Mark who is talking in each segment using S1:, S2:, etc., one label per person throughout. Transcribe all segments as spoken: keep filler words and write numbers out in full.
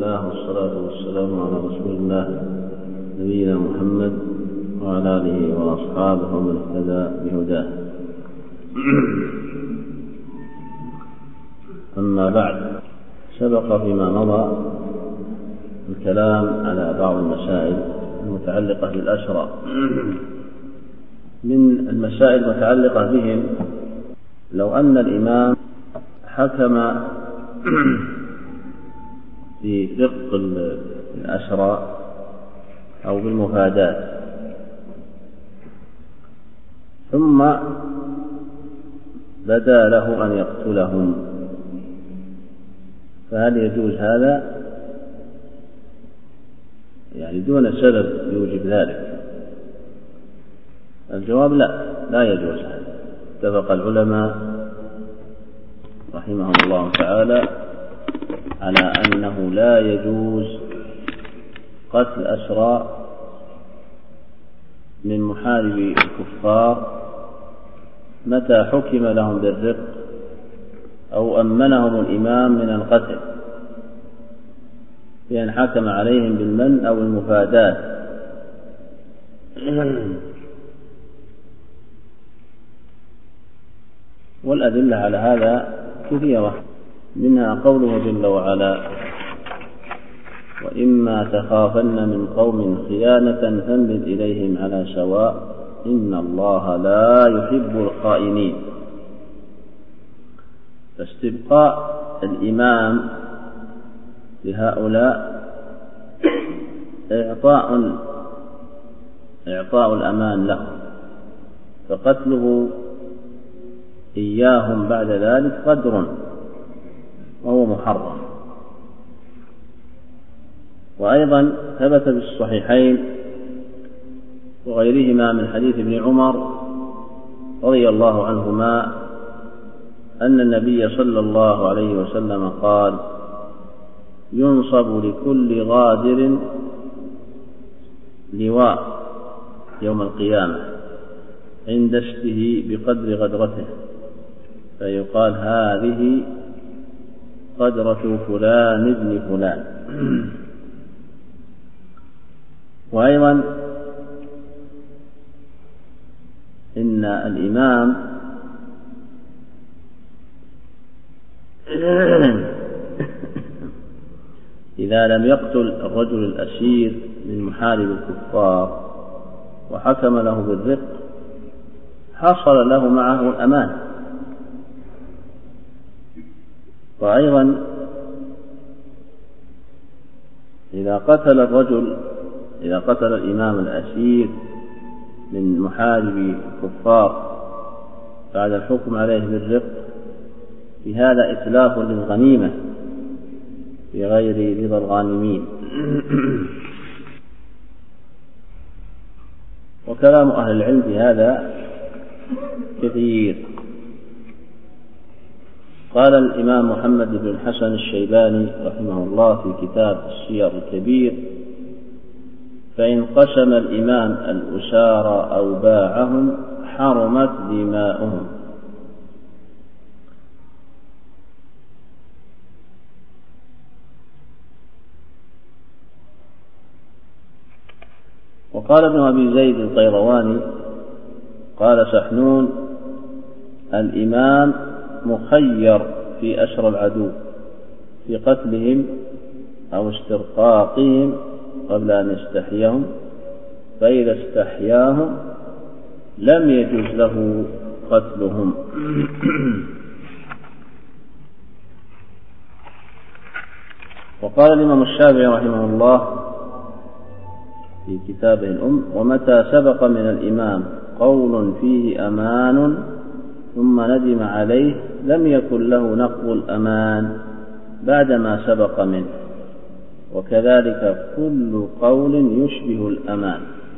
S1: الله والصلاة والسلام على رسول الله نبينا محمد وعلى آله وأصحابه ومن اهتدى بهداه. أما بعد، سبق فيما مضى الكلام على بعض المسائل المتعلقة بالأسرى. من المسائل المتعلقة بهم لو أن الإمام حكم في رق الأسرى أو بالمفادات ثم بدا له أن يقتلهم، فهل يجوز هذا؟ يعني دون سبب يوجب ذلك؟ الجواب لا، لا يجوز هذا. اتفق العلماء رحمهم الله تعالى على أنه لا يجوز قتل أسرى من محاربي الكفار متى حكم لهم بالرق أو أمنهم الإمام من القتل، بأن حكم عليهم بالمن أو المفادات. والأدلة على هذا كثيرة، منها قوله جل وعلا: وإما تخافن من قوم خيانة فانبذ إليهم على سواء إن الله لا يحب الخائنين. فاستبقاء الإمام لهؤلاء إعطاء إعطاء الأمان لهم، فقتله إياهم بعد ذلك قدر وهو محرم. وأيضا ثبت في الصحيحين وغيرهما من حديث ابن عمر رضي الله عنهما أن النبي صلى الله عليه وسلم قال: ينصب لكل غادر لواء يوم القيامة عند استه بقدر غدرته، فيقال: هذه غدرة فلان ابن فلان. وأيضا إن الإمام إذا لم يقتل الرجل الأسير من محارب الكفار وحكم له بالرق حصل له معه الأمان. وأيضا إذا قتل الرجل إذا قتل الإمام الأسير من محارب الكفار بعد الحكم عليه بالرق في هذا إتلاف للغنيمة بغير رضا الغانمين. وكلام أهل العلم في هذا كثير. قال الإمام محمد بن الحسن الشيباني رحمه الله في كتاب السير الكبير: فإن قسم الإمام الأسارى أو باعهم حرمت دماؤهم. وقال ابن أبي زيد القيرواني قال سحنون: الإمام مخير في أسر العدو في قتلهم أو استرقاقهم قبل أن يستحيهم، فإذا استحياهم لم يجوز له قتلهم. وقال الإمام الشافعي رحمه الله في كتابه الأم: ومتى سبق من الإمام قول فيه أمان ثم ندم عليه لم يكن له نقض الأمان بعدما سبق منه، وكذلك كل قول يشبه الأمان.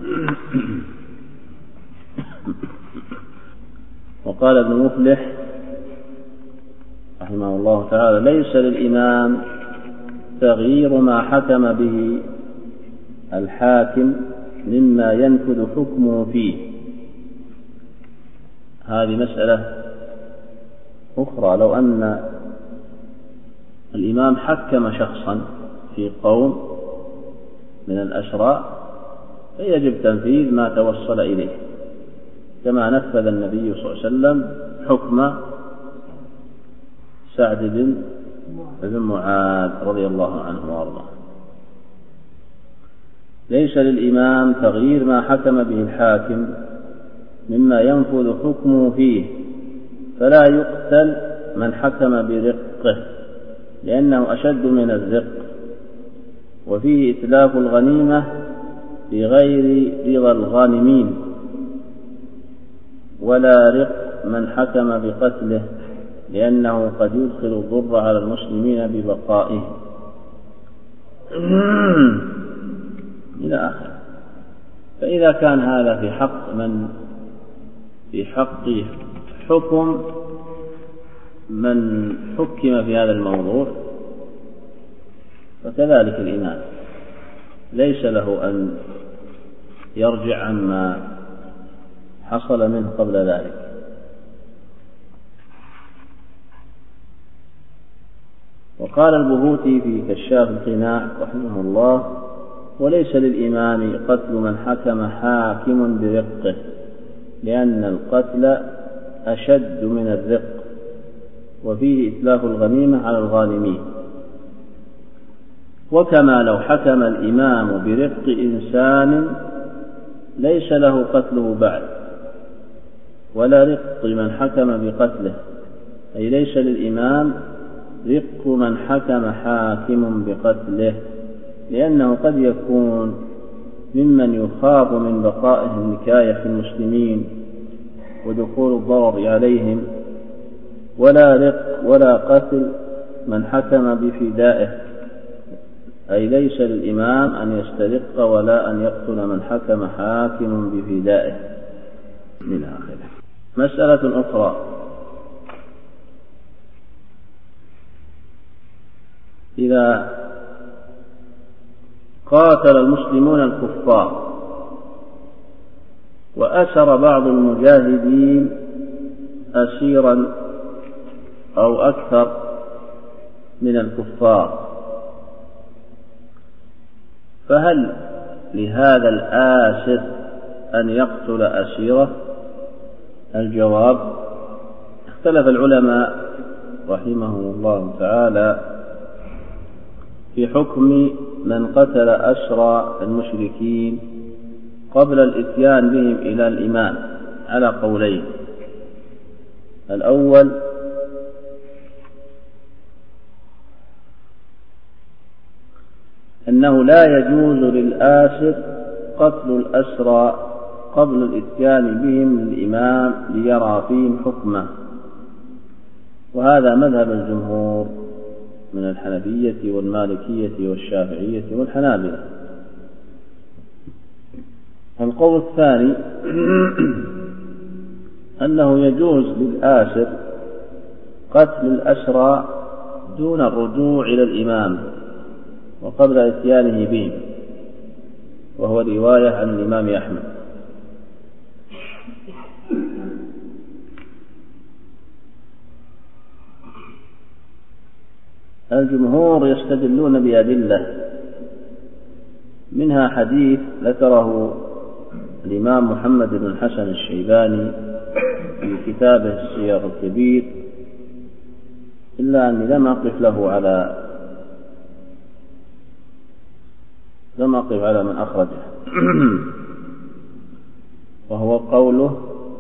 S1: وقال ابن مفلح رحمه الله تعالى: ليس للإمام تغيير ما حكم به الحاكم مما ينفذ حكمه فيه. هذه مسألة أخرى. لو أن الإمام حكم شخصا في قوم من الأشرار فيجب تنفيذ ما توصل إليه، كما نفذ النبي صلى الله عليه وسلم حكم سعد بن معاذ رضي الله عنه وارضاه. ليس للإمام تغيير ما حكم به الحاكم مما ينفذ حكمه فيه، فلا يقتل من حكم برقه لأنه أشد من الرق، وفيه إتلاف الغنيمة بغير رضا الغانمين، ولا رق من حكم بقتله لأنه قد يدخل الضر على المسلمين ببقائه إلى آخره. فإذا كان هذا في حق من في حق حكم من حكم في هذا الموضوع، فكذلك الإمام ليس له أن يرجع عما حصل منه قبل ذلك. وقال البهوتي في كشاف القناع رحمه الله: وليس للإمام قتل من حكم حاكم برقه لأن القتل أشد من الرق، وفيه إتلاف الغنيمة على الغانمين. وكما لو حكم الإمام برق إنسان ليس له قتله بعد، ولا رق من حكم بقتله، أي ليس للإمام رق من حكم حاكم بقتله، لأنه قد يكون ممن يخاف من بقائه النكاية في المسلمين ودخول الضرر عليهم. ولا رق ولا قتل من حكم بفدائه، أي ليس للإمام أن يسترق ولا أن يقتل من حكم حاكم بفدائه من آخره. مسألة أخرى: إذا قاتل المسلمون الكفار وأسر بعض المجاهدين أسيرا أو أكثر من الكفار، فهل لهذا الآسر أن يقتل أسيره؟ الجواب: اختلف العلماء رحمهم الله تعالى في حكم من قتل أسرى المشركين قبل الإتيان بهم إلى الإمام على قولين. الأول: أنه لا يجوز للآسر قتل الأسرى قبل الإتيان بهم للإمام ليرى فيهم حكمه، وهذا مذهب الجمهور من الحنفية والمالكية والشافعية والحنابلة. القول الثاني أنه يجوز للآسر قتل الأسرى دون الرجوع إلى الإمام وقبل إتيانه بهم، وهو رواية عن الإمام أحمد. الجمهور يستدلون بأدلة، منها حديث ذكره الإمام محمد بن الحسن الشيباني في كتابه السير الكبير، إلا أني لم أقف له على لم أقف على من أخرجه وهو قوله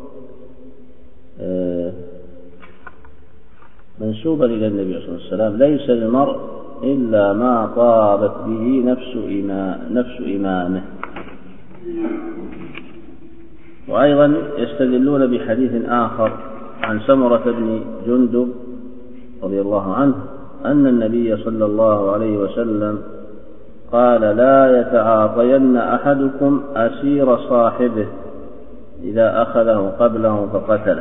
S1: منسوبا إلى النبي صلى الله عليه وسلم: ليس المرء إلا ما طابت به نفس إمام نفس إمامه. وأيضا يستدلون بحديث آخر عن سمرة بن جندب رضي الله عنه أن النبي صلى الله عليه وسلم قال: لا يتعاطين أحدكم أسير صاحبه إذا أخذه قبله فقتله.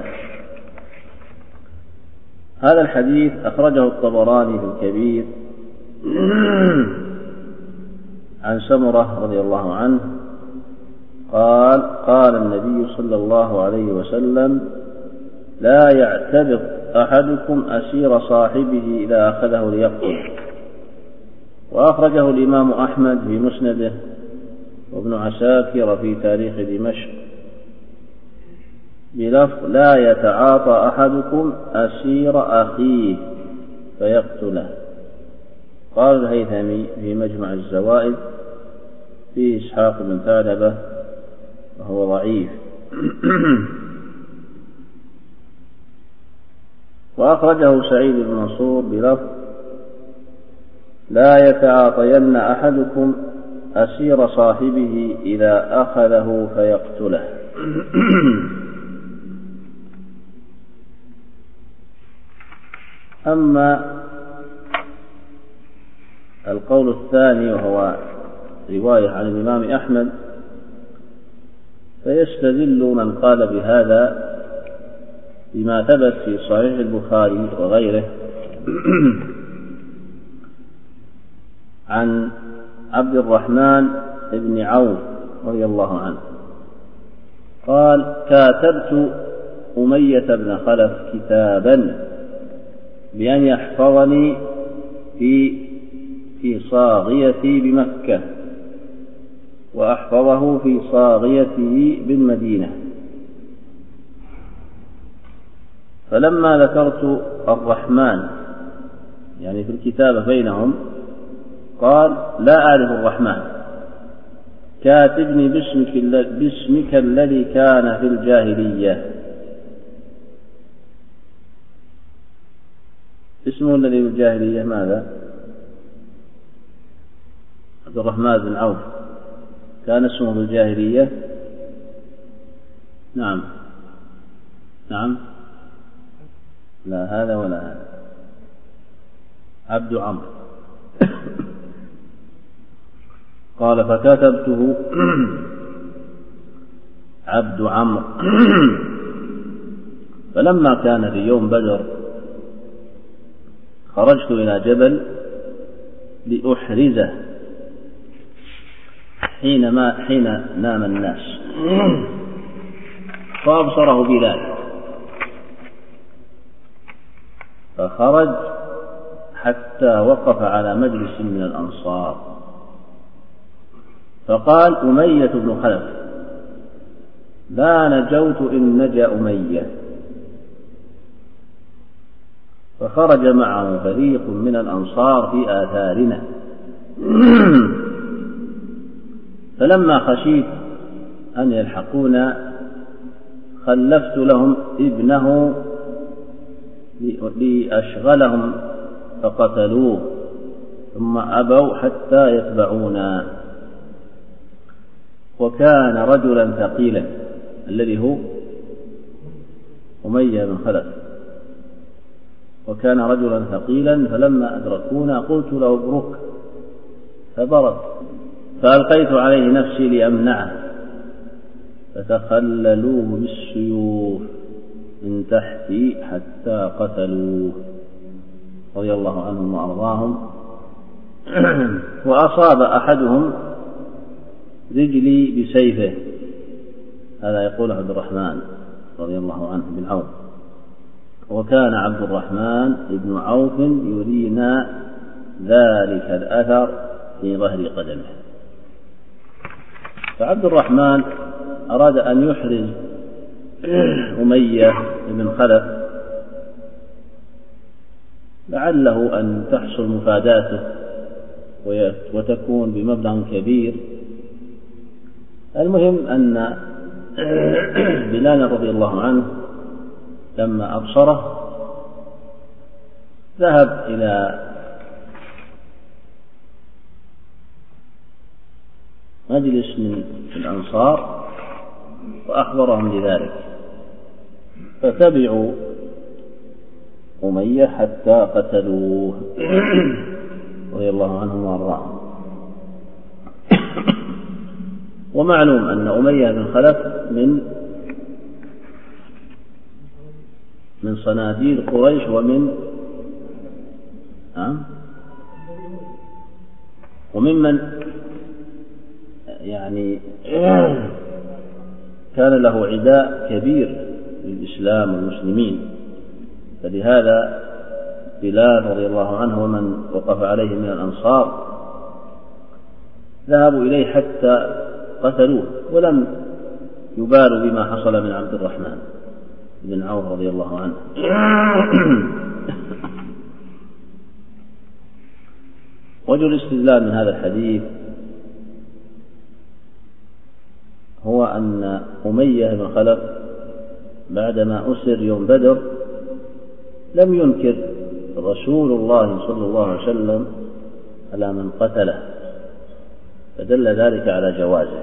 S1: هذا الحديث أخرجه الطبراني في الكبير عن سمرة رضي الله عنه قال: قال النبي صلى الله عليه وسلم: لا يعتبط أحدكم أسير صاحبه إذا أخذه ليقتل، وأخرجه الإمام أحمد في مسنده وابن عساكر في تاريخ دمشق بلفظ لا يتعاطى أحدكم أسير أخيه فيقتله. قال الهيثمي في مجمع الزوائد في إسحاق بن ثعلبة وهو ضعيف. وأخرجه سعيد بن منصور بلفظ لا يتعاطين أحدكم أسير صاحبه إذا أخذه فيقتله. أما القول الثاني وهو رواية عن الإمام أحمد فيستدل من قال بهذا بما ثبت في صحيح البخاري وغيره عن عبد الرحمن بن عوف رضي الله عنه قال كاتبت أمية بن خلف كتابا بأن يحفظني في في صاغيتي بمكة وأحفظه في صاغيته بالمدينة، فلما ذكرت الرحمن يعني في الكتابة بينهم قال لا أعرف الرحمن، كاتبني باسمك, باسمك الذي كان في الجاهلية. اسمه الذي في الجاهلية ماذا؟ عبد الرحمن بن عوف كان اسمه في الجاهلية. نعم نعم لا هذا ولا هذا، عبد عمرو. قال فكتبته عبد عمرو. فلما كان في يوم بدر خرجت إلى جبل لأحرزه حينما حين نام الناس فأبصره بذلك فخرج حتى وقف على مجلس من الأنصار فقال أمية بن خلف لا نجوت إن نجا أمية. فخرج معه فريق من الأنصار في آثارنا فلما خشيت أن يلحقونا خلفت لهم ابنه لأشغلهم فقتلوه ثم أبوا حتى يتبعونا. وكان رجلا ثقيلا الذي هو أمية بن خلف، وكان رجلا ثقيلا فلما أدركونا قلت له ابرك فبرك فألقيت عليه نفسي لأمنعه فتخللوه بالسيوف من تحتي حتى قتلوه رضي الله عنهم وأرضاهم. وأصاب أحدهم رجلي بسيفه، هذا يقول عبد الرحمن رضي الله عنه بن عوف. وكان عبد الرحمن بن عوف يرينا ذلك الأثر في ظهر قدمه. فعبد الرحمن أراد أن يحرز أمية بن خلف لعله أن تحصل مفاداته وتكون بمبلغ كبير. المهم أن بلال رضي الله عنه لما أبصره ذهب إلى مجلس من الأنصار وأخبرهم بذلك فتبعوا أمية حتى قتلوه رضي الله عنهم وأرضاهم. ومعلوم أن أمية بن خلف من من صناديد قريش ومن وممن يعني كان له عداء كبير للإسلام والمسلمين. فلهذا بلال رضي الله عنه ومن وقف عليه من الأنصار ذهبوا إليه حتى قتلوه، ولم يبالوا بما حصل من عبد الرحمن بن عوف رضي الله عنه. وجه الاستدلال من هذا الحديث هو أن أمية بن خلف بعدما أسر يوم بدر لم ينكر رسول الله صلى الله عليه وسلم على من قتله، فدل ذلك على جوازه.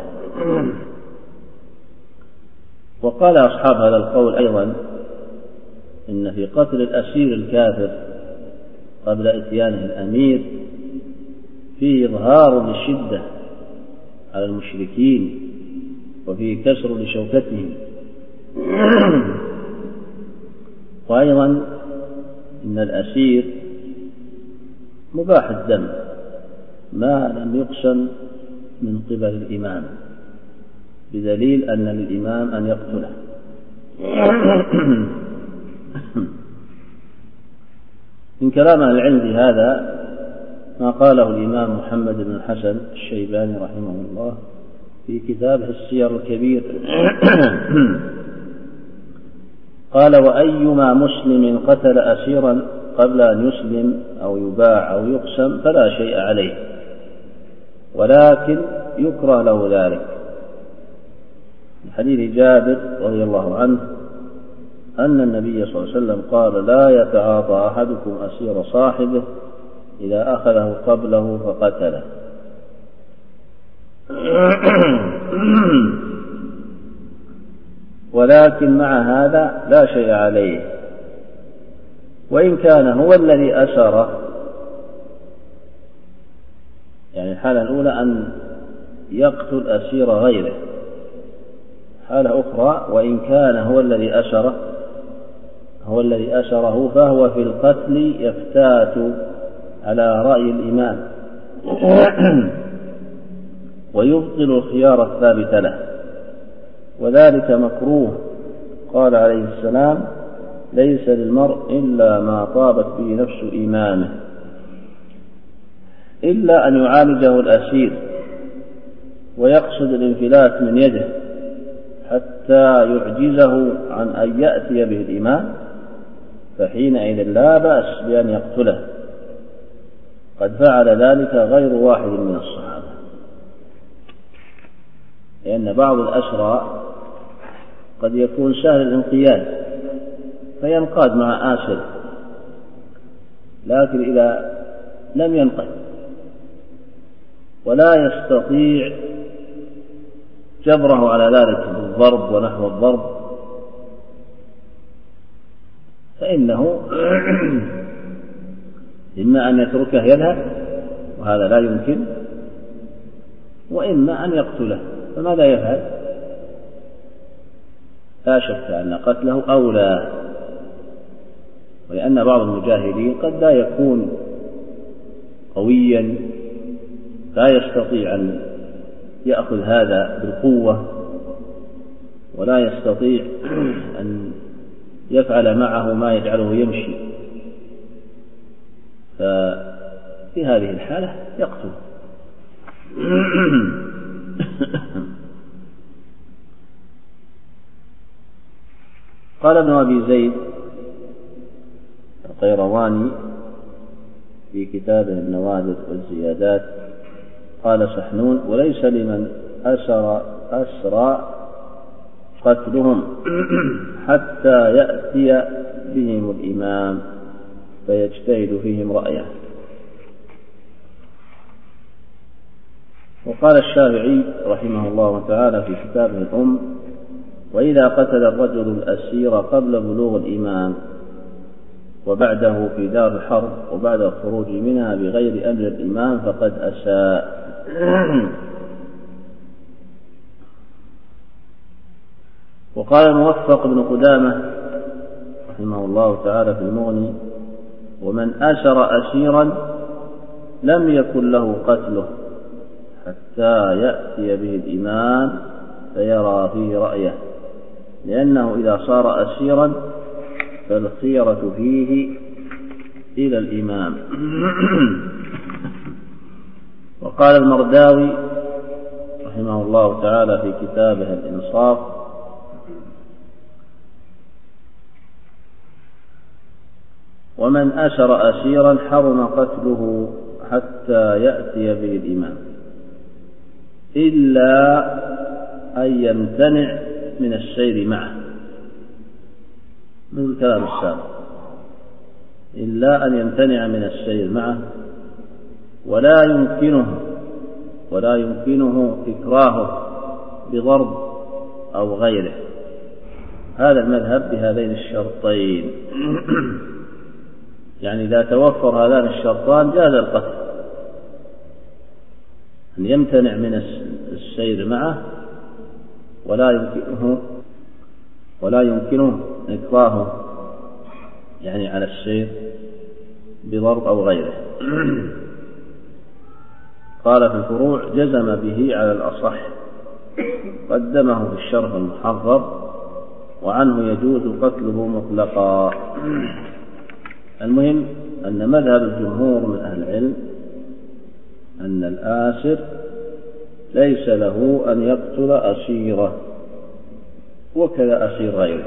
S1: وقال أصحاب هذا القول أيضا إن في قتل الأسير الكافر قبل إتيانه الأمير فيه إظهار للشدة على المشركين وفيه كسر لشوكتهم، وأيضا إن الأسير مباح الدم ما لم يقسم من قبل الإمام، بدليل أن للإمام أن يقتله. من كلام أهل العلم بهذا ما قاله الإمام محمد بن الحسن الشيباني رحمه الله في كتابه السير الكبير. قال: وأيما مسلم قتل أسيرا قبل أن يسلم أو يباع أو يقسم فلا شيء عليه، ولكن يكره له ذلك. حديث جابر رضي الله عنه أن النبي صلى الله عليه وسلم قال: لا يتعاطى أحدكم أسير صاحبه إذا أخذه قبله فقتله. ولكن مع هذا لا شيء عليه، وإن كان هو الذي أسره، يعني الحالة الأولى أن يقتل أسير غيره، حالة أخرى وإن كان هو الذي أسره هو الذي أسره فهو في القتل يفتات على رأي الإمام ويبطل الخيار الثابت له، وذلك مكروه. قال عليه السلام: ليس للمرء إلا ما طابت به نفس إمامه، إلا أن يعالجه الأسير ويقصد الانفلات من يده حتى يعجزه عن أن يأتي به الإمام، فحينئذ لا بأس بأن يقتله. قد فعل ذلك غير واحد من الصحابة، لأن بعض الأسرى قد يكون سهل الانقياد فينقاد مع آسر، لكن إذا لم ينقد ولا يستطيع جبره على ذلك بالضرب ونحو الضرب فإنه إما أن يتركه يذهب وهذا لا يمكن، وإما أن يقتله. فماذا يفعل؟ لا شك أن قتله أولى، ولأن بعض المجاهدين قد لا يكون قويا لا يستطيع أن يأخذ هذا بالقوة ولا يستطيع أن يفعل معه ما يجعله يمشي، ففي هذه الحالة يقتل. قال ابن أبي زيد القيرواني في كتابه النوادر والزيادات قال سحنون: وليس لمن أسر أسرى قتلهم حتى يأتي بهم الإمام فيجتهد فيهم رأيه. وقال الشافعي رحمه الله تعالى في كتابه الأم: وإذا قتل الرجل الأسير قبل بلوغ الإمام وبعده في دار الحرب وبعد الخروج منها بغير أمر الإمام فقد أساء. وقال الموفق بن قدامة رحمه الله تعالى في المغني: ومن أسر أسيرا لم يكن له قتله حتى يأتي به الإمام فيرى فيه رأيه، لأنه إذا صار أسيرا فالخيرة فيه إلى الإمام. وقال المرداوي رحمه الله تعالى في كتابه الإنصاف: ومن أسر أسيرا حرم قتله حتى يأتي به الإمام إلا أن يمتنع من السير معه، من كلام السابق، إلا أن يمتنع من السير معه، ولا يمكنه ولا يمكنه إكراهه بضرب أو غيره. هذا المذهب بهذين الشرطين. يعني إذا توفر هذان الشرطان جاز القتل، أن يمتنع من السير معه ولا يمكنه ولا يمكنه إكراهه يعني على السير بضرب أو غيره. قال في الفروع: جزم به على الأصح، قدمه في الشرح المحرر، وعنه يجوز قتله مطلقا. المهم أن مذهب الجمهور من أهل العلم أن الآسر ليس له أن يقتل أسيره، وكذا أسير غيره.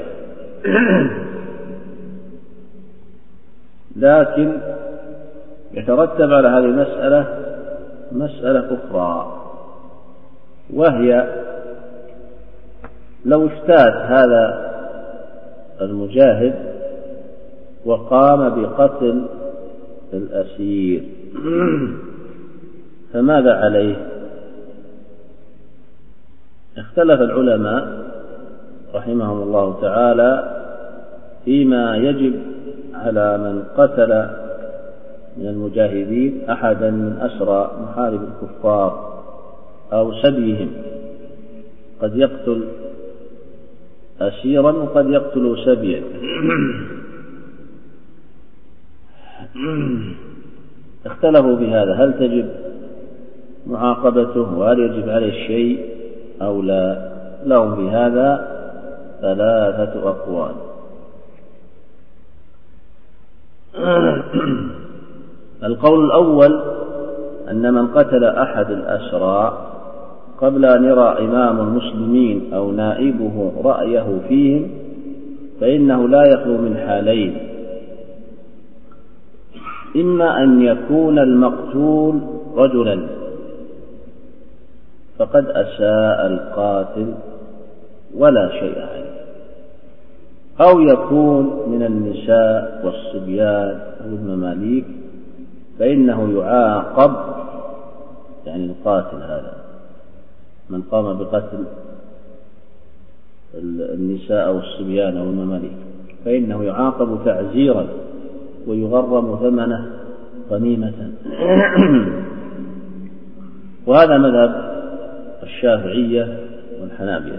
S1: لكن يترتب على هذه المسألة مسألة أخرى، وهي لو اشتاد هذا المجاهد وقام بقتل الأسير فماذا عليه؟ اختلف العلماء رحمهم الله تعالى فيما يجب على من قتل من المجاهدين أحدا من أسرى محارب الكفار أو سبيهم. قد يقتل أسيرا وقد يقتل سبيا. اختلفوا بهذا: هل تجب معاقبته وهل يجب عليه شيء أو لا؟ لهم بهذا ثلاثة أقوال. القول الأول أن من قتل أحد الأسرى قبل أن يرى إمام المسلمين أو نائبه رأيه فيهم فإنه لا يخلو من حالين: إما أن يكون المقتول رجلا فقد أساء القاتل ولا شيء عليه، أو يكون من النساء والصبيان أو المماليك فإنه يعاقب، يعني القاتل هذا من قام بقتل النساء أو الصبيان أو المماليك فإنه يعاقب تعزيرا ويغرم ثمنه غنيمة. وهذا مذهب الشافعية والحنابلة.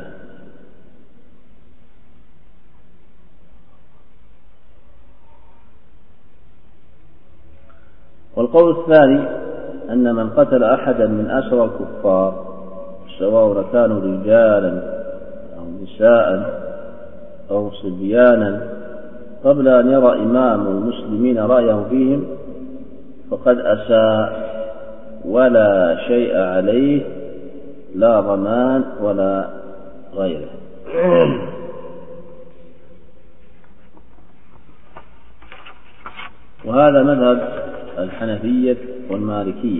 S1: والقول الثاني أن من قتل أحدا من أسرى الكفار سواء كانوا رجالا أو نساء أو صبيانا قبل أن يرى إمام المسلمين رأيه فيهم فقد أساء ولا شيء عليه، لا ضمان ولا غيره. وهذا مذهب الحنفية والمالكية.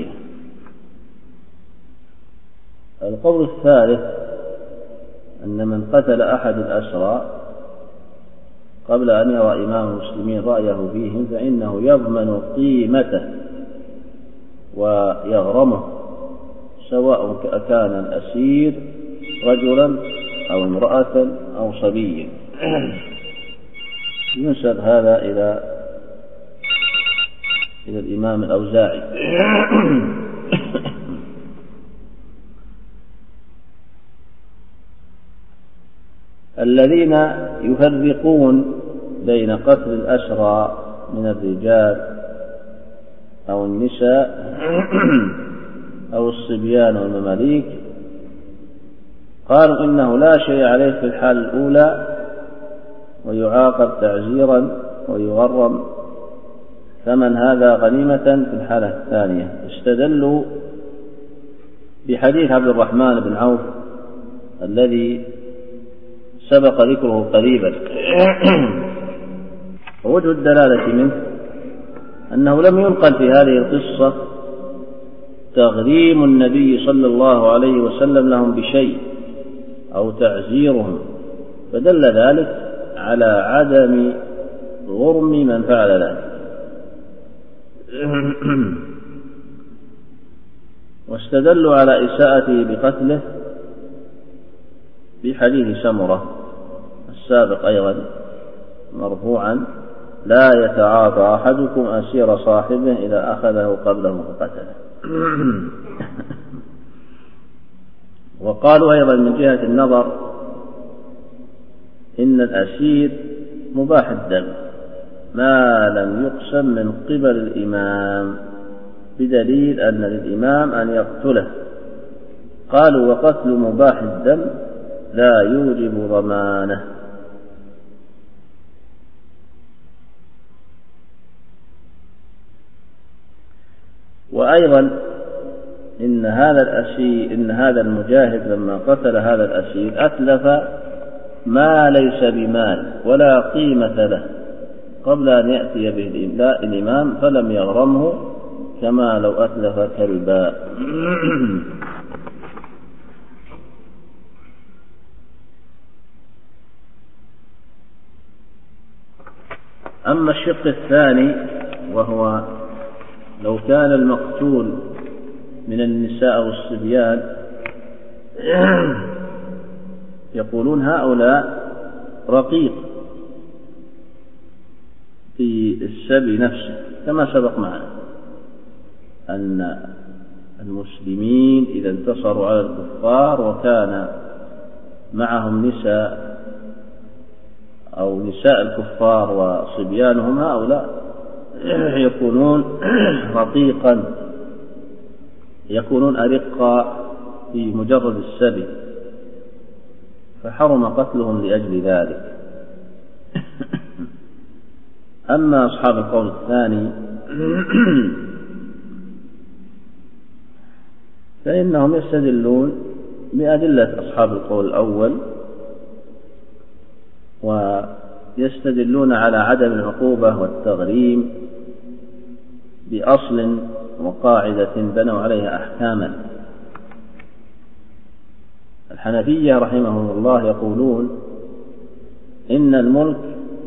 S1: القول الثالث أن من قتل أحد الأسرى قبل أن يرى إمام المسلمين رأيه فيهم فإنه يضمن قيمته ويغرمه، سواء كان الأسير رجلا أو امرأة أو صبيا. ينسب هذا إلى إلى الإمام الأوزاعي. الذين يفرقون بين قتل الأسرى من الرجال أو النساء أو الصبيان والمماليك قالوا إنه لا شيء عليه في الحال الأولى ويعاقب تعزيرا ويغرم ثمن هذا غنيمة في الحالة الثانية. استدلوا في حديث عبد الرحمن بن عوف الذي سبق ذكره قريبا. ووجه الدلالة منه أنه لم ينقل في هذه القصة تغريم النبي صلى الله عليه وسلم لهم بشيء أو تعزيرهم، فدل ذلك على عدم غرم من فعل ذلك. واستدلوا على إساءته بقتله في حديث سمرة السابق أيضا مرفوعا: لا يتعاطى أحدكم أسير صاحبه إذا أخذه قبله فقتله. وقالوا أيضا من جهة النظر إن الأسير مباح الدم ما لم يقسم من قبل الإمام، بدليل أن للإمام أن يقتله. قالوا: وقتل مباح الدم لا يوجب ضمانه. وأيضا إن هذا الأسير إن هذا المجاهد لما قتل هذا الأسير أتلف ما ليس بمال ولا قيمة له قبل أن يأتي به الإمام فلم يغرمه كما لو أتلف كلبا. أما الشق الثاني وهو لو كان المقتول من النساء والصبيان، يقولون هؤلاء رقيق في السبي نفسه، كما سبق معنا أن المسلمين إذا انتصروا على الكفار وكان معهم نساء أو نساء الكفار وصبيانهم، هؤلاء يكونون رقيقا، يكونون أرقا في مجرد السبي، فحرم قتلهم لأجل ذلك. أما أصحاب القول الثاني فإنهم يستدلون بأدلة أصحاب القول الأول، ويستدلون على عدم العقوبة والتغريم بأصل وقاعدة بنوا عليها أحكاما. الحنفية رحمهم الله يقولون إن الملك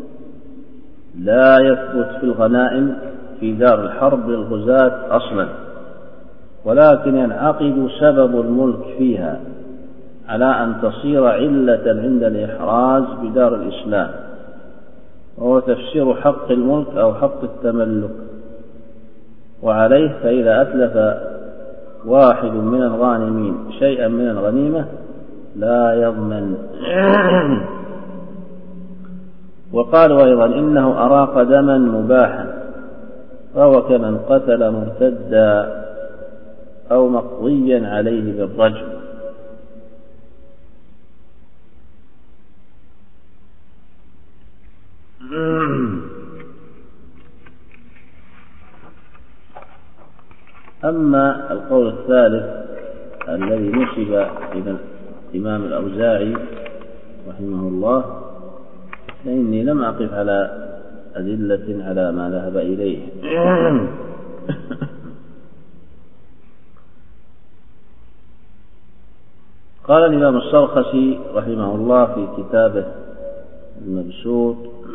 S1: لا يثبت في الغنائم في دار الحرب للغزاة أصلا، ولكن ينعقد سبب الملك فيها على أن تصير علة عند الإحراز بدار الإسلام، وهو تفسير حق الملك أو حق التملك. وعليه فإذا أتلف واحد من الغانمين شيئا من الغنيمة لا يضمن. وقالوا أيضا إنه أراق دما مباحا فهو كمن قتل مرتدا أو مقضيا عليه بالرجم. أما القول الثالث الذي نسب إلى الإمام الأوزاعي رحمه الله فإني لم أقف على أدلة على ما ذهب إليه. قال الإمام السرخسي رحمه الله في كتابه المبسوط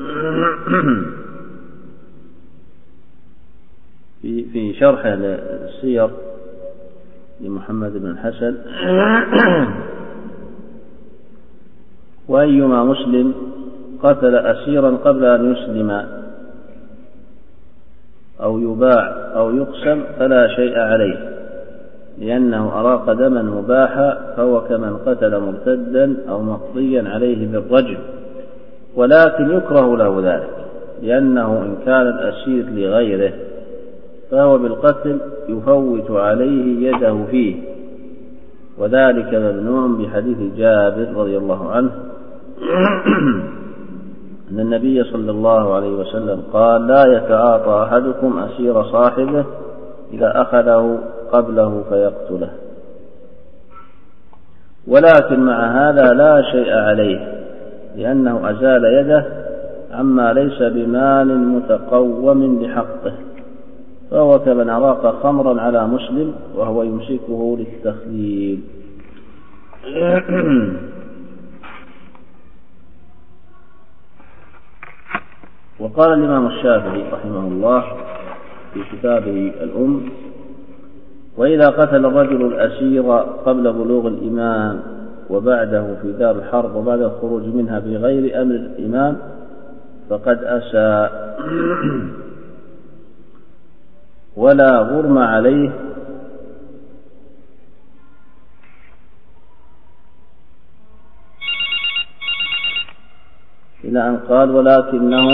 S1: في في شرح السير لمحمد بن الحسن: وأيما مسلم قتل أسيرا قبل أن يسلم أو يباع أو يقسم فلا شيء عليه، لأنه أراق دما مباحا فهو كمن قتل مرتدا أو مقضيا عليه بالرجم، ولكن يكره له ذلك، لأنه إن كان الأسير لغيره فهو بالقتل يفوت عليه يده فيه، وذلك ممنوع بحديث جابر رضي الله عنه أن النبي صلى الله عليه وسلم قال: لا يتعاطى أحدكم أسير صاحبه إذا أخذه قبله فيقتله. ولكن مع هذا لا شيء عليه، لأنه أزال يده عما ليس بمال متقوم بحقه، فهو كمن أراق خمرا على مسلم وهو يمسكه للتخليل. وقال الإمام الشافعي رحمه الله في كتابه الأم: وإذا قتل الرجل الأسير قبل بلوغ الإمام وبعده في دار الحرب وبعد الخروج منها بغير أمر الإمام فقد أساء، ولا غرم عليه إلى أن قال: ولكنه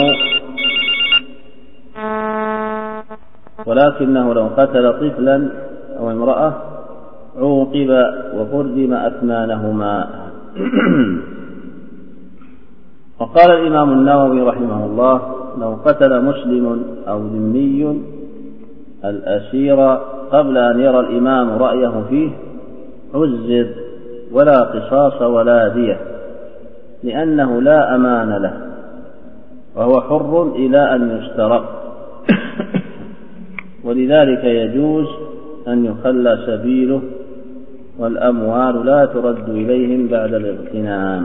S1: ولكنه لو قتل طفلا أو امرأة عوقب وقدم أثمانهما. وقال الإمام النووي رحمه الله: لو قتل مسلم أو ذمي الأسير قبل أن يرى الإمام رأيه فيه عزر، ولا قصاص ولا دية، لأنه لا أمان له، وهو حر إلى أن يسترق، ولذلك يجوز أن يخلى سبيله، والأموال لا ترد إليهم بعد الاغتنام.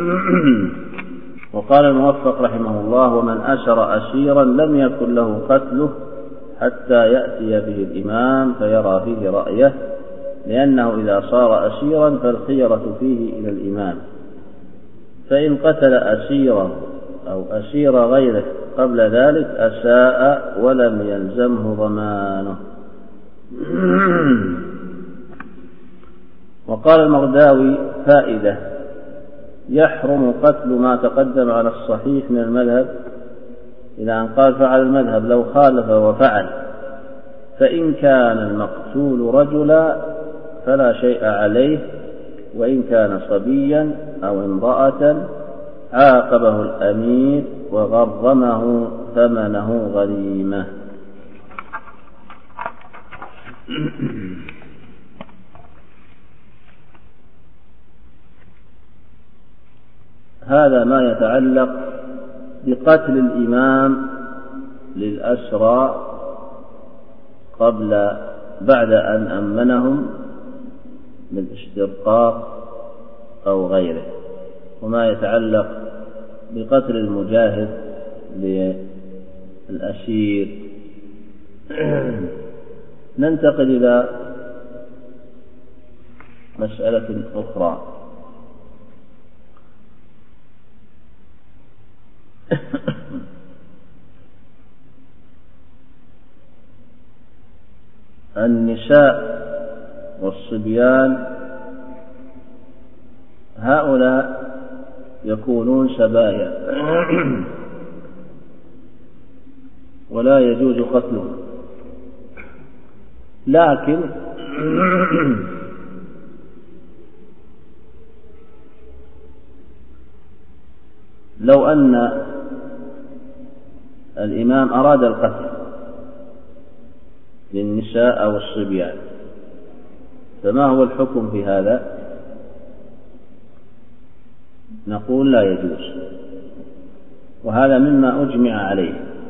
S1: وقال الموفق رحمه الله: ومن أسر أسيرا لم يكن له قتله حتى يأتي به الإمام فيرى فيه رأيه، لأنه إذا صار أسيرا فالخيرة فيه إلى الإمام، فإن قتل أسيرا أو أسير غيره قبل ذلك أساء ولم يلزمه ضمانه. وقال المرداوي: فائدة: يحرم قتل ما تقدم على الصحيح من المذهب، إلى أن قال فعل المذهب لو خالف وفعل، فإن كان المقتول رجلا فلا شيء عليه، وإن كان صبيا أو امرأة عاقبه الأمير وغرمه ثمنه غريمة. هذا ما يتعلق بقتل الإمام للأسرى قبل بعد أن أمنهم بالاسترقاق أو غيره، وما يتعلق بقتل المجاهد للأسير. ننتقل إلى مسألة أخرى. النساء والصبيان هؤلاء يكونون سبايا ولا يجوز قتلهم، لكن لو أن الإمام أراد القتل للنساء أو الصبيان فما هو الحكم في هذا؟ نقول لا يجوز، وهذا مما أجمع عليه.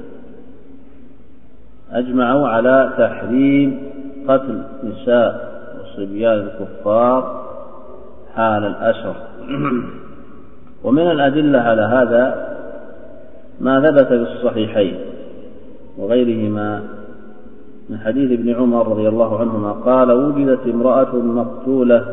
S1: أجمعوا على تحريم قتل نساء وصبيان الكفار حال الأسر. ومن الأدلة على هذا ما ثبت بالصحيحين وغيرهما من حديث ابن عمر رضي الله عنهما قال: وجدت امرأة مقتولة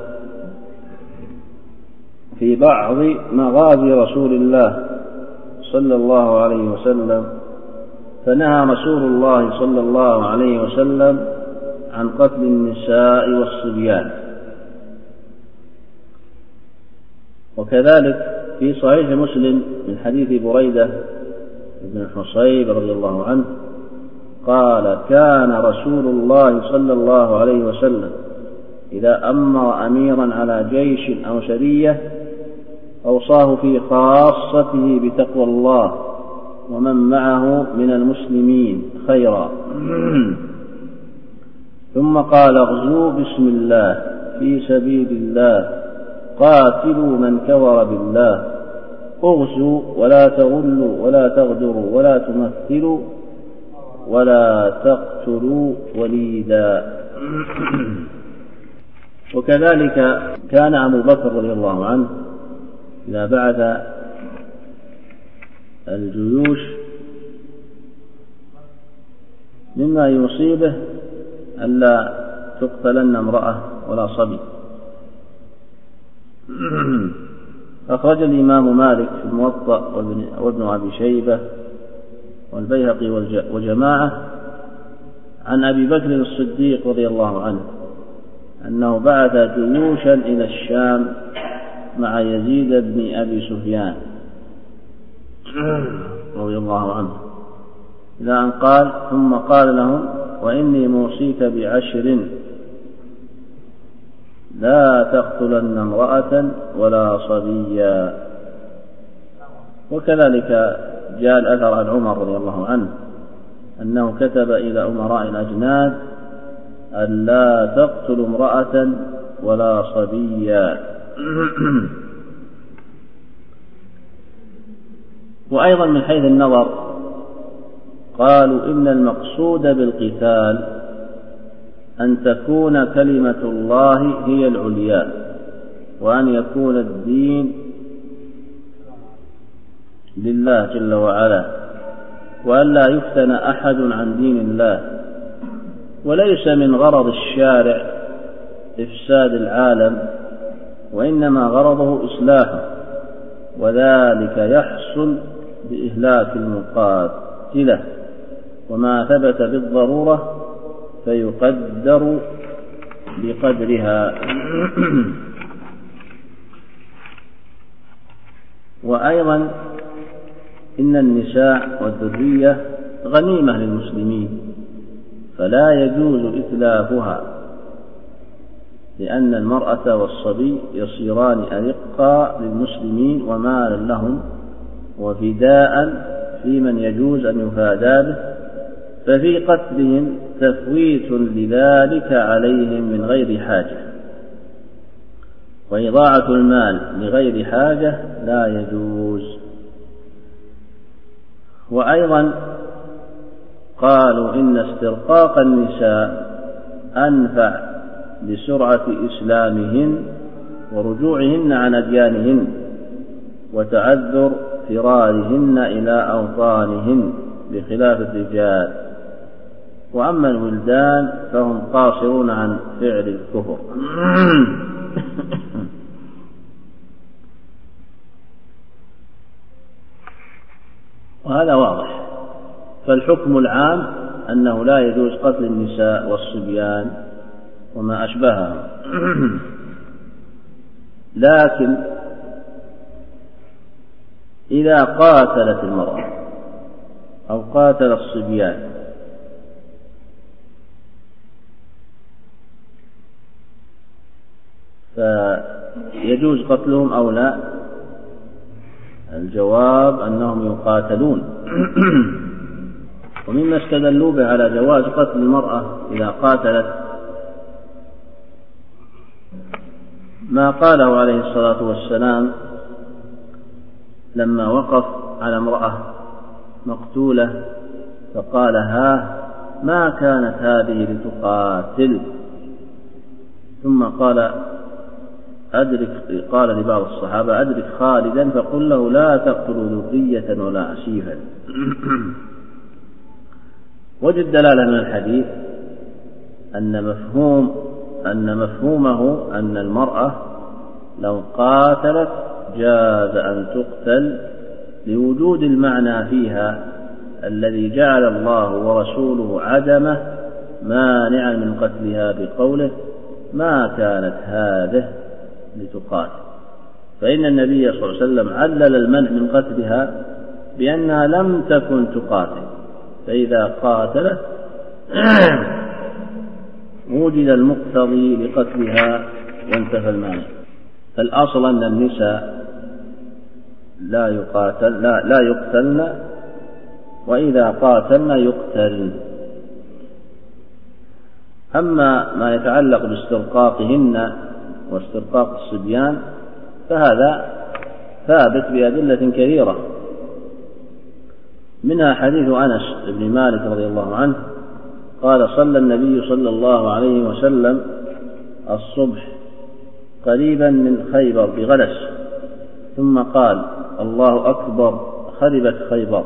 S1: في بعض مغازي رسول الله صلى الله عليه وسلم، فنهى رسول الله صلى الله عليه وسلم عن قتل النساء والصبيان. وكذلك في صحيح مسلم من حديث بريدة بن الحصيب رضي الله عنه قال: كان رسول الله صلى الله عليه وسلم إذا أمر أميرا على جيش أو سرية أوصاه في خاصته بتقوى الله ومن معه من المسلمين خيرا، ثم قال: اغزوا بسم الله في سبيل الله قاتلوا من كفر بالله، اغزوا ولا تغلوا ولا تغدروا ولا تمثلوا ولا تقتلوا وليدا. وكذلك كان أبو بكر رضي الله عنه إذا بعث الجيوش مما يصيبه ألا تقتلن امرأة ولا صبي. أخرج الإمام مالك في الموطأ وابن أبي شيبة والبيهقي وجماعة عن أبي بكر الصديق رضي الله عنه أنه بعث جيوشا إلى الشام مع يزيد بن أبي سفيان رضي الله عنه، إلى أن قال: ثم قال لهم: وإني موصيك بعشر، لا تقتلن امرأة ولا صبيا. وكذلك جاء الأثر عن عمر رضي الله عنه أنه كتب إلى أمراء الأجناد أن لا تقتل امرأة ولا صبيا. وأيضا من حيث النظر قالوا إن المقصود بالقتال أن تكون كلمة الله هي العليا، وأن يكون الدين لله جل وعلا، وأن لا يفتن أحد عن دين الله. وليس من غرض الشارع إفساد العالم، وإنما غرضه إصلاحه، وذلك يحصل بإهلاك المقاتلة، وما ثبت بالضرورة فيقدر بقدرها. وأيضا إن النساء والذرية غنيمة للمسلمين، فلا يجوز إتلافها، لأن المرأة والصبي يصيران أرقا للمسلمين ومالا لهم وفداء في من يجوز أن يفادى به، ففي قتلهم تفويت لذلك عليهم من غير حاجة، وإضاعة المال لغير حاجة لا يجوز. وأيضا قالوا إن استرقاق النساء أنفع لسرعة إسلامهن ورجوعهن عن أديانهن وتعذر فرارهن إلى أوطانهن بخلاف الرجال. وأما الولدان فهم قاصرون عن فعل الكفر. وهذا واضح. فالحكم العام أنه لا يجوز قتل النساء والصبيان وما أشبههم، لكن إذا قاتلت المرأة أو قاتل الصبيان فيجوز قتلهم أو لا؟ الجواب أنهم يقاتلون. ومما استدلوا به على جواز قتل المرأة إذا قاتلت ما قاله عليه الصلاة والسلام لما وقف على امرأة مقتولة فقال: ها ما كانت هذه لتقاتل. ثم قال أدرك قال لبعض الصحابة: أدرك خالدا فقل له لا تقتلوا ذرية ولا عسيفا. وجد الدلالة من الحديث أن مفهوم أن مفهومه أن المرأة لو قاتلت جاز أن تقتل لوجود المعنى فيها الذي جعل الله ورسوله عدمه مانعا من قتلها بقوله: ما كانت هذه لتقاتل. فإن النبي صلى الله عليه وسلم علل المنع من قتلها بأنها لم تكن تقاتل، فإذا قاتلت وجد المقتضي لقتلها وانتفى المانع. فالأصل أن النساء لا يقاتل لا, لا يقتلن، وإذا قاتلن يقتلن. أما ما يتعلق باسترقاقهن واسترقاق الصبيان فهذا ثابت بأدلة كثيرة، منها حديث أنس بن مالك رضي الله عنه قال صلى النبي صلى الله عليه وسلم الصبح قريبا من خيبر بغلس ثم قال الله أكبر خربت خيبر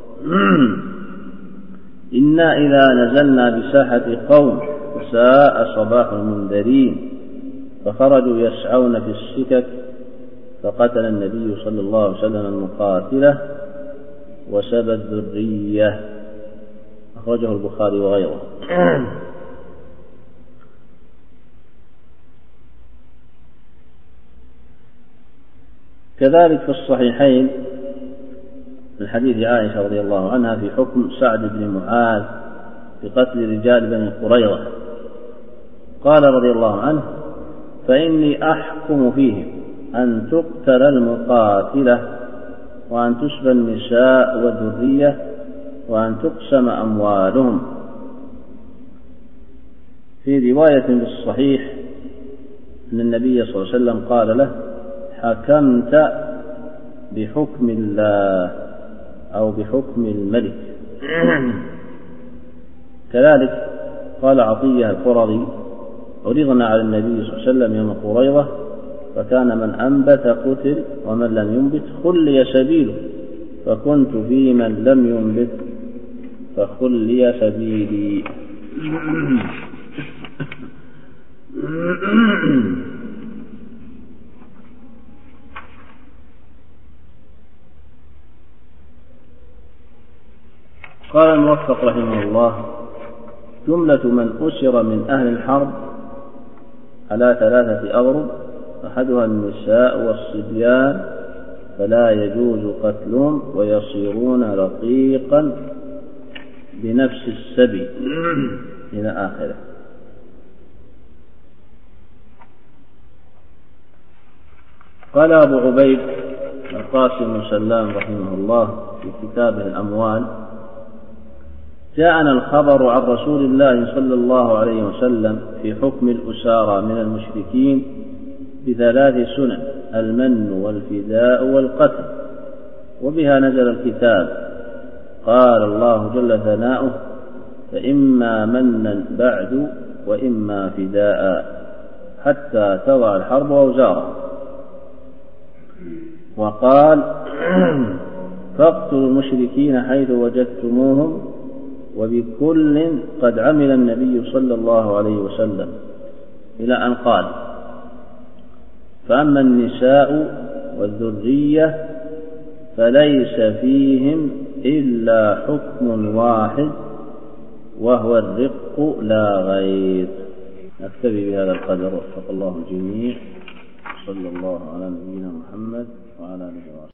S1: إنا إذا نزلنا بساحة قوم ساء صباح المنذرين، فخرجوا يسعون في السكك فقتل النبي صلى الله عليه وسلم المقاتلة وسبى الذرية. أخرجه البخاري وغيره. كذلك في الصحيحين من حديث عائشة رضي الله عنها في حكم سعد بن معاذ بقتل رجال بني قريظة، قال رضي الله عنه فإني أحكم فيهم أن تقتل المقاتلة وأن تسبى النساء والذرية وأن تقسم أموالهم. في رواية في الصحيح أن النبي صلى الله عليه وسلم قال له حكمت بحكم الله أو بحكم الملك. كذلك قال عطية القرظي عرضنا على النبي صلى الله عليه وسلم يوم قريظة فكان من أنبت قتل ومن لم ينبت خلي سبيله، فكنت في من لم ينبت فخلي سبيلي. قال الموفق رحمه الله جملة من أسر من أهل الحرب على ثلاثة أضرب، أحدها النساء والصبيان فلا يجوز قتلهم ويصيرون رقيقا بنفس السبي إلى آخره. قال أبو عبيد القاسم سلام رحمه الله في كتابه الأموال جاءنا الخبر عن رسول الله صلى الله عليه وسلم في حكم الأسارى من المشركين بثلاث سنن: المن والفداء والقتل، وبها نزل الكتاب. قال الله جل ثناؤه فإما منا بعد وإما فداء حتى تضع الحرب أوزارها. وقال فاقتلوا المشركين حيث وجدتموهم وبكل قد عمل النبي صلى الله عليه وسلم، إلى أن قال فأما النساء والذرية فليس فيهم إلا حكم واحد وهو الرق لا غير. نكتفي بهذا القدر، وفق الله الجميع. صلى الله على نبينا محمد وعلى آله وصحبه.